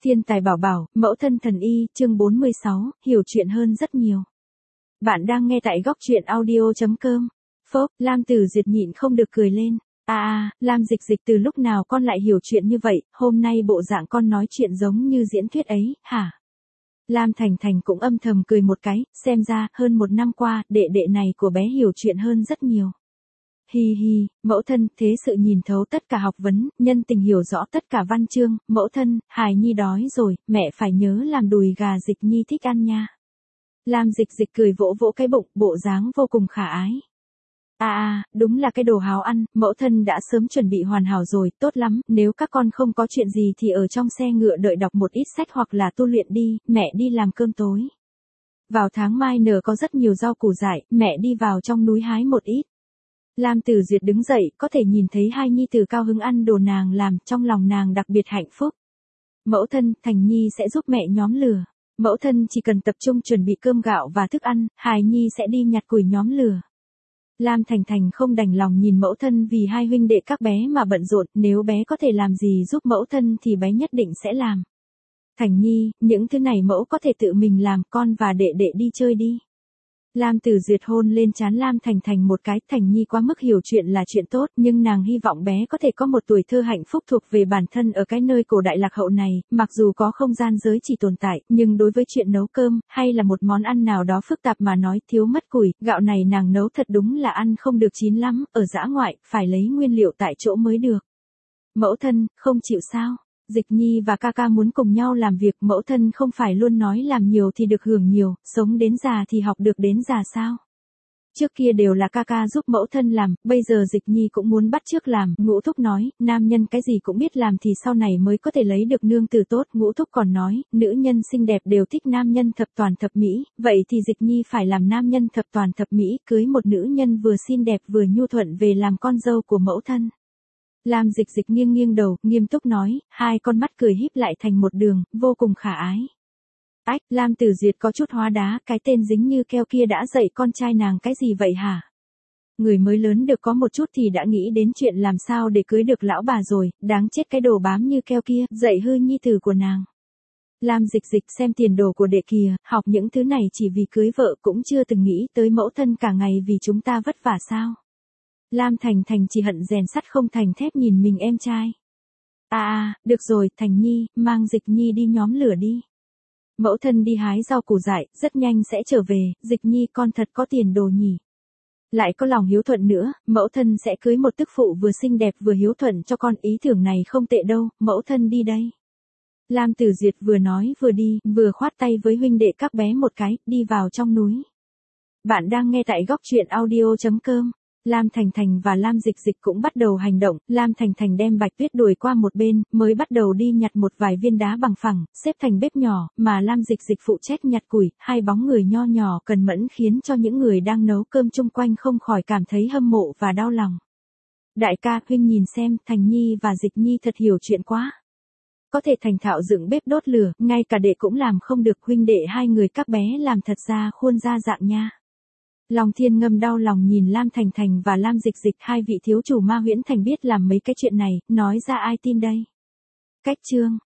Thiên tài bảo bảo, mẫu thân thần y, chương 46, hiểu chuyện hơn rất nhiều. Bạn đang nghe tại góc truyện audio.com. Phốc, Lam Tử Duyệt nhịn không được cười lên. Lam Dịch Dịch, từ lúc nào con lại hiểu chuyện như vậy, hôm nay bộ dạng con nói chuyện giống như diễn thuyết ấy, hả? Lam Thành Thành cũng âm thầm cười một cái, xem ra, hơn một năm qua, đệ đệ này của bé hiểu chuyện hơn rất nhiều. Hi hi, mẫu thân, thế sự nhìn thấu tất cả học vấn, nhân tình hiểu rõ tất cả văn chương, mẫu thân, hài nhi đói rồi, mẹ phải nhớ làm đùi gà Dịch nhi thích ăn nha. Lam Dịch Dịch cười vỗ vỗ cái bụng, bộ dáng vô cùng khả ái. Đúng là cái đồ háo ăn, mẫu thân đã sớm chuẩn bị hoàn hảo rồi, tốt lắm, nếu các con không có chuyện gì thì ở trong xe ngựa đợi đọc một ít sách hoặc là tu luyện đi, mẹ đi làm cơm tối. Vào tháng mai nở có rất nhiều rau củ dại, mẹ đi vào trong núi hái một ít. Lam Tử Duyệt đứng dậy, có thể nhìn thấy hai nhi tử cao hứng ăn đồ nàng làm, trong lòng nàng đặc biệt hạnh phúc. Mẫu thân, Thành Nhi sẽ giúp mẹ nhóm lửa. Mẫu thân chỉ cần tập trung chuẩn bị cơm gạo và thức ăn, hài nhi sẽ đi nhặt củi nhóm lửa. Lam Thành Thành không đành lòng nhìn mẫu thân vì hai huynh đệ các bé mà bận rộn, nếu bé có thể làm gì giúp mẫu thân thì bé nhất định sẽ làm. Thành Nhi, những thứ này mẫu có thể tự mình làm, con và đệ đệ đi chơi đi. Lam Tử Duyệt hôn lên trán Lam Thành Thành một cái, Thành Nhi quá mức hiểu chuyện là chuyện tốt, nhưng nàng hy vọng bé có thể có một tuổi thơ hạnh phúc thuộc về bản thân ở cái nơi cổ đại lạc hậu này, mặc dù có không gian giới chỉ tồn tại, nhưng đối với chuyện nấu cơm, hay là một món ăn nào đó phức tạp mà nói thiếu mất củi, gạo này nàng nấu thật đúng là ăn không được chín lắm, ở dã ngoại, phải lấy nguyên liệu tại chỗ mới được. Mẫu thân, không chịu sao? Dịch Nhi và ca ca muốn cùng nhau làm việc, mẫu thân không phải luôn nói làm nhiều thì được hưởng nhiều, sống đến già thì học được đến già sao? Trước kia đều là ca ca giúp mẫu thân làm, bây giờ Dịch Nhi cũng muốn bắt chước làm, Ngũ Thúc nói, nam nhân cái gì cũng biết làm thì sau này mới có thể lấy được nương tử tốt, Ngũ Thúc còn nói, nữ nhân xinh đẹp đều thích nam nhân thập toàn thập mỹ, vậy thì Dịch Nhi phải làm nam nhân thập toàn thập mỹ, cưới một nữ nhân vừa xinh đẹp vừa nhu thuận về làm con dâu của mẫu thân. Lam Dịch Dịch nghiêng nghiêng đầu, nghiêm túc nói, hai con mắt cười híp lại thành một đường, vô cùng khả ái. Lam Tử Duyệt có chút hóa đá, cái tên dính như keo kia đã dạy con trai nàng cái gì vậy hả? Người mới lớn được có một chút thì đã nghĩ đến chuyện làm sao để cưới được lão bà rồi, đáng chết cái đồ bám như keo kia, dạy hư nhi tử của nàng. Lam Dịch Dịch xem tiền đồ của đệ kìa, học những thứ này chỉ vì cưới vợ cũng chưa từng nghĩ tới mẫu thân cả ngày vì chúng ta vất vả sao? Lam Thành Thành chỉ hận rèn sắt không thành thép nhìn mình em trai. Được rồi, Thành Nhi, mang Dịch Nhi đi nhóm lửa đi. Mẫu thân đi hái rau củ dại, rất nhanh sẽ trở về, Dịch Nhi con thật có tiền đồ nhỉ. Lại có lòng hiếu thuận nữa, mẫu thân sẽ cưới một tức phụ vừa xinh đẹp vừa hiếu thuận cho con, ý tưởng này không tệ đâu, mẫu thân đi đây. Lam Tử Duyệt vừa nói vừa đi, vừa khoát tay với huynh đệ các bé một cái, đi vào trong núi. Bạn đang nghe tại góc truyện audio.com. Lam Thành Thành và Lam Dịch Dịch cũng bắt đầu hành động, Lam Thành Thành đem Bạch Tuyết đuổi qua một bên, mới bắt đầu đi nhặt một vài viên đá bằng phẳng, xếp thành bếp nhỏ, mà Lam Dịch Dịch phụ trách nhặt củi, hai bóng người nho nhỏ cần mẫn khiến cho những người đang nấu cơm chung quanh không khỏi cảm thấy hâm mộ và đau lòng. Đại ca, huynh nhìn xem, Thành Nhi và Dịch Nhi thật hiểu chuyện quá. Có thể thành thạo dựng bếp đốt lửa, ngay cả đệ cũng làm không được, huynh đệ hai người các bé làm thật ra khuôn ra dạng nha. Long Thiên Ngâm đau lòng nhìn Lam Thành Thành và Lam Dịch Dịch, hai vị thiếu chủ Ma Huyễn Thành biết làm mấy cái chuyện này, nói ra ai tin đây. Cách chương